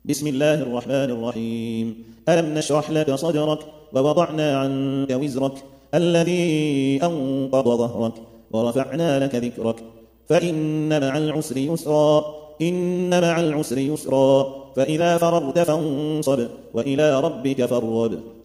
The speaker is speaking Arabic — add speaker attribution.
Speaker 1: بسم الله الرحمن الرحيم. ألم نشرح لك صدرك ووضعنا عنك وزرك الذي أنقض ظهرك ورفعنا لك ذكرك فإن مع العسر يسرا إن مع العسر يسرا فإذا فرغت فانصب وإلى ربك فارغب